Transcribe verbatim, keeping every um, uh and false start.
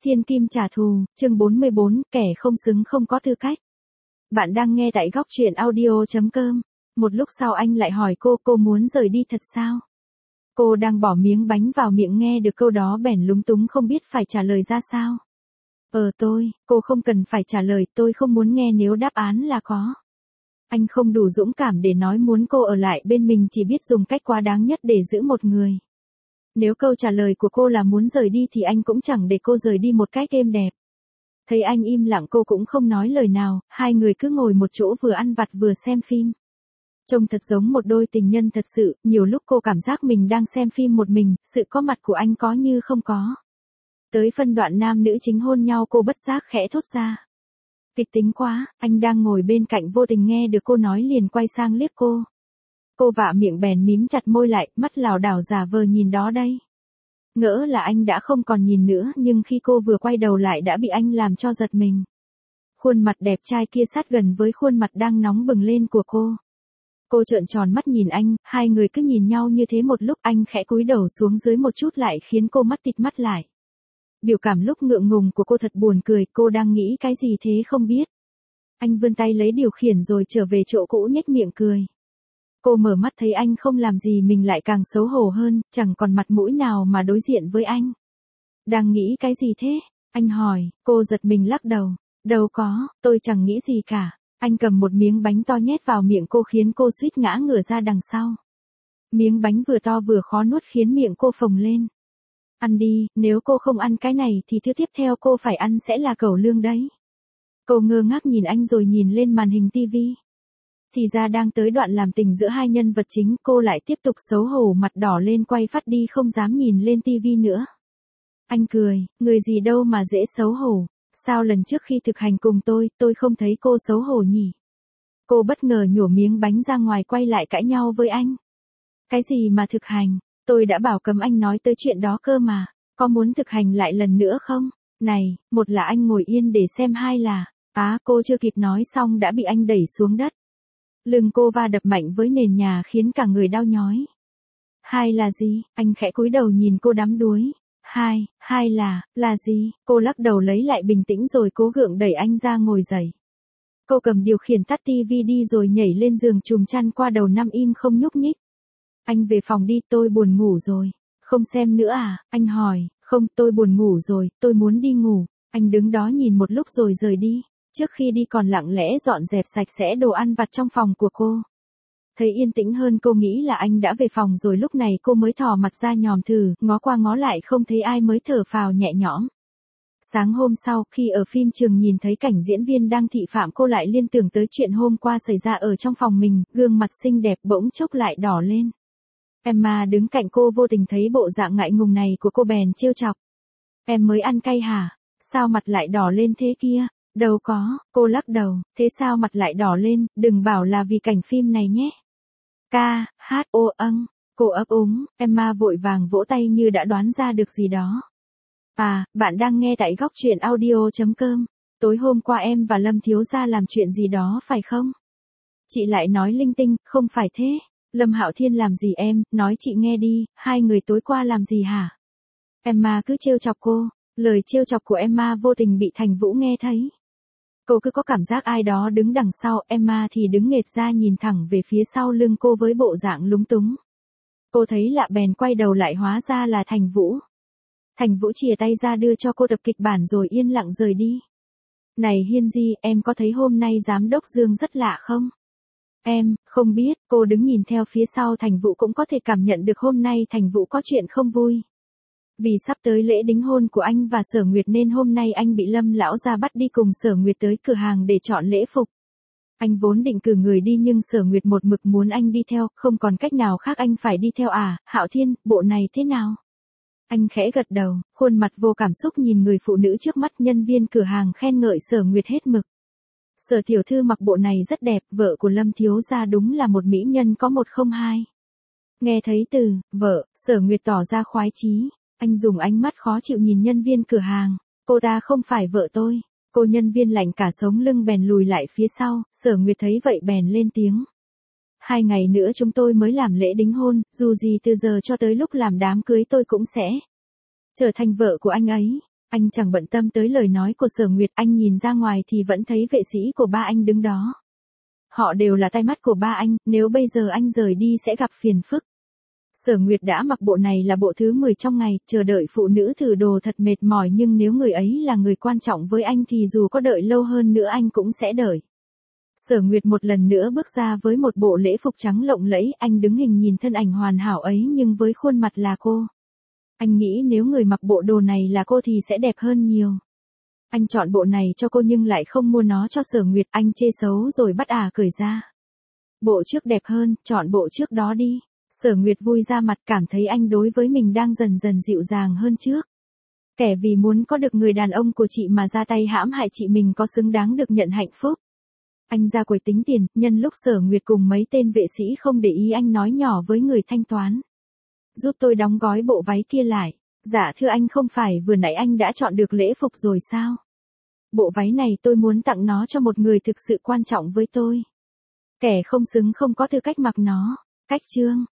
Thiên kim trả thù, chương bốn mươi bốn, kẻ không xứng không có tư cách. Bạn đang nghe tại góc truyện audio.com. Một lúc sau anh lại hỏi cô, cô muốn rời đi thật sao? Cô đang bỏ miếng bánh vào miệng nghe được câu đó bèn lúng túng không biết phải trả lời ra sao. Ờ tôi, cô không cần phải trả lời, tôi không muốn nghe nếu đáp án là có. Anh không đủ dũng cảm để nói muốn cô ở lại bên mình, chỉ biết dùng cách quá đáng nhất để giữ một người. Nếu câu trả lời của cô là muốn rời đi thì anh cũng chẳng để cô rời đi một cách êm đẹp. Thấy anh im lặng cô cũng không nói lời nào, hai người cứ ngồi một chỗ vừa ăn vặt vừa xem phim. Trông thật giống một đôi tình nhân thật sự, nhiều lúc cô cảm giác mình đang xem phim một mình, sự có mặt của anh có như không có. Tới phân đoạn nam nữ chính hôn nhau cô bất giác khẽ thốt ra. Kịch tính quá, anh đang ngồi bên cạnh vô tình nghe được cô nói liền quay sang liếc cô. Cô vạ miệng bèn mím chặt môi lại, mắt lảo đảo giả vờ nhìn đó đây. Ngỡ là anh đã không còn nhìn nữa, nhưng khi cô vừa quay đầu lại đã bị anh làm cho giật mình. Khuôn mặt đẹp trai kia sát gần với khuôn mặt đang nóng bừng lên của cô. Cô trợn tròn mắt nhìn anh, hai người cứ nhìn nhau như thế một lúc, anh khẽ cúi đầu xuống dưới một chút lại khiến cô mắt tịt mắt lại. Biểu cảm lúc ngượng ngùng của cô thật buồn cười, cô đang nghĩ cái gì thế không biết. Anh vươn tay lấy điều khiển rồi trở về chỗ cũ nhếch miệng cười. Cô mở mắt thấy anh không làm gì mình lại càng xấu hổ hơn, chẳng còn mặt mũi nào mà đối diện với anh. Đang nghĩ cái gì thế? Anh hỏi, cô giật mình lắc đầu. Đâu có, tôi chẳng nghĩ gì cả. Anh cầm một miếng bánh to nhét vào miệng cô khiến cô suýt ngã ngửa ra đằng sau. Miếng bánh vừa to vừa khó nuốt khiến miệng cô phồng lên. Ăn đi, nếu cô không ăn cái này thì thứ tiếp theo cô phải ăn sẽ là cẩu lương đấy. Cô ngơ ngác nhìn anh rồi nhìn lên màn hình tivi. Thì ra đang tới đoạn làm tình giữa hai nhân vật chính, cô lại tiếp tục xấu hổ mặt đỏ lên quay phát đi không dám nhìn lên tivi nữa. Anh cười, người gì đâu mà dễ xấu hổ, sao lần trước khi thực hành cùng tôi, tôi không thấy cô xấu hổ nhỉ? Cô bất ngờ nhổ miếng bánh ra ngoài quay lại cãi nhau với anh. Cái gì mà thực hành, tôi đã bảo cấm anh nói tới chuyện đó cơ mà, có muốn thực hành lại lần nữa không? Này, một là anh ngồi yên để xem, hai là, á cô chưa kịp nói xong đã bị anh đẩy xuống đất. Lưng cô va đập mạnh với nền nhà khiến cả người đau nhói. Hai là gì? Anh khẽ cúi đầu nhìn cô đắm đuối. Hai, hai là, là gì? Cô lắc đầu lấy lại bình tĩnh rồi cố gượng đẩy anh ra ngồi dậy. Cô cầm điều khiển tắt tivi đi rồi nhảy lên giường chùm chăn qua đầu nằm im không nhúc nhích. Anh về phòng đi, tôi buồn ngủ rồi. Không xem nữa à? Anh hỏi. Không, tôi buồn ngủ rồi, tôi muốn đi ngủ. Anh đứng đó nhìn một lúc rồi rời đi. Trước khi đi còn lặng lẽ dọn dẹp sạch sẽ đồ ăn vặt trong phòng của cô. Thấy yên tĩnh hơn cô nghĩ là anh đã về phòng rồi, lúc này cô mới thò mặt ra nhòm thử, ngó qua ngó lại không thấy ai mới thở phào nhẹ nhõm. Sáng hôm sau, khi ở phim trường nhìn thấy cảnh diễn viên đang thị phạm cô lại liên tưởng tới chuyện hôm qua xảy ra ở trong phòng mình, gương mặt xinh đẹp bỗng chốc lại đỏ lên. Emma đứng cạnh cô vô tình thấy bộ dạng ngại ngùng này của cô bèn trêu chọc. Em mới ăn cay hả? Sao mặt lại đỏ lên thế kia? Đâu có, cô lắc đầu, thế sao mặt lại đỏ lên, đừng bảo là vì cảnh phim này nhé. Ca, hát, ô âng, cô ấp úng, Emma vội vàng vỗ tay như đã đoán ra được gì đó. À, bạn đang nghe tại góc truyện audio.com, tối hôm qua em và Lâm thiếu gia làm chuyện gì đó phải không? Chị lại nói linh tinh, không phải thế. Lâm Hạo Thiên làm gì em, nói chị nghe đi, hai người tối qua làm gì hả? Emma cứ trêu chọc cô, lời trêu chọc của Emma vô tình bị Thành Vũ nghe thấy. Cô cứ có cảm giác ai đó đứng đằng sau, Emma thì đứng nghệt ra nhìn thẳng về phía sau lưng cô với bộ dạng lúng túng. Cô thấy lạ bèn quay đầu lại, hóa ra là Thành Vũ. Thành Vũ chìa tay ra đưa cho cô tập kịch bản rồi yên lặng rời đi. Này Hiên Di, em có thấy hôm nay giám đốc Dương rất lạ không? Em, không biết, cô đứng nhìn theo phía sau Thành Vũ cũng có thể cảm nhận được hôm nay Thành Vũ có chuyện không vui. Vì sắp tới lễ đính hôn của anh và Sở Nguyệt nên hôm nay anh bị Lâm lão gia bắt đi cùng Sở Nguyệt tới cửa hàng để chọn lễ phục. Anh vốn định cử người đi nhưng Sở Nguyệt một mực muốn anh đi theo, không còn cách nào khác anh phải đi theo à, Hạo Thiên, bộ này thế nào? Anh khẽ gật đầu, khuôn mặt vô cảm xúc nhìn người phụ nữ trước mắt. Nhân viên cửa hàng khen ngợi Sở Nguyệt hết mực. Sở tiểu thư mặc bộ này rất đẹp, vợ của Lâm thiếu gia đúng là một mỹ nhân có một không hai. Nghe thấy từ, vợ, Sở Nguyệt tỏ ra khoái chí. Anh dùng ánh mắt khó chịu nhìn nhân viên cửa hàng. Cô ta không phải vợ tôi. Cô nhân viên lạnh cả sống lưng bèn lùi lại phía sau. Sở Nguyệt thấy vậy bèn lên tiếng. Hai ngày nữa chúng tôi mới làm lễ đính hôn, dù gì từ giờ cho tới lúc làm đám cưới tôi cũng sẽ trở thành vợ của anh ấy. Anh chẳng bận tâm tới lời nói của Sở Nguyệt, anh nhìn ra ngoài thì vẫn thấy vệ sĩ của ba anh đứng đó. Họ đều là tai mắt của ba anh, nếu bây giờ anh rời đi sẽ gặp phiền phức. Sở Nguyệt đã mặc bộ này là bộ thứ mười trong ngày, chờ đợi phụ nữ thử đồ thật mệt mỏi, nhưng nếu người ấy là người quan trọng với anh thì dù có đợi lâu hơn nữa anh cũng sẽ đợi. Sở Nguyệt một lần nữa bước ra với một bộ lễ phục trắng lộng lẫy, anh đứng hình nhìn thân ảnh hoàn hảo ấy nhưng với khuôn mặt là cô. Anh nghĩ nếu người mặc bộ đồ này là cô thì sẽ đẹp hơn nhiều. Anh chọn bộ này cho cô nhưng lại không mua nó cho Sở Nguyệt, anh chê xấu rồi bắt ả cởi ra. Bộ trước đẹp hơn, chọn bộ trước đó đi. Sở Nguyệt vui ra mặt, cảm thấy anh đối với mình đang dần dần dịu dàng hơn trước. Kẻ vì muốn có được người đàn ông của chị mà ra tay hãm hại chị mình có xứng đáng được nhận hạnh phúc. Anh ra quầy tính tiền, nhân lúc Sở Nguyệt cùng mấy tên vệ sĩ không để ý anh nói nhỏ với người thanh toán. Giúp tôi đóng gói bộ váy kia lại. Dạ thưa anh, không phải vừa nãy anh đã chọn được lễ phục rồi sao? Bộ váy này tôi muốn tặng nó cho một người thực sự quan trọng với tôi. Kẻ không xứng không có tư cách mặc nó. Cách chương.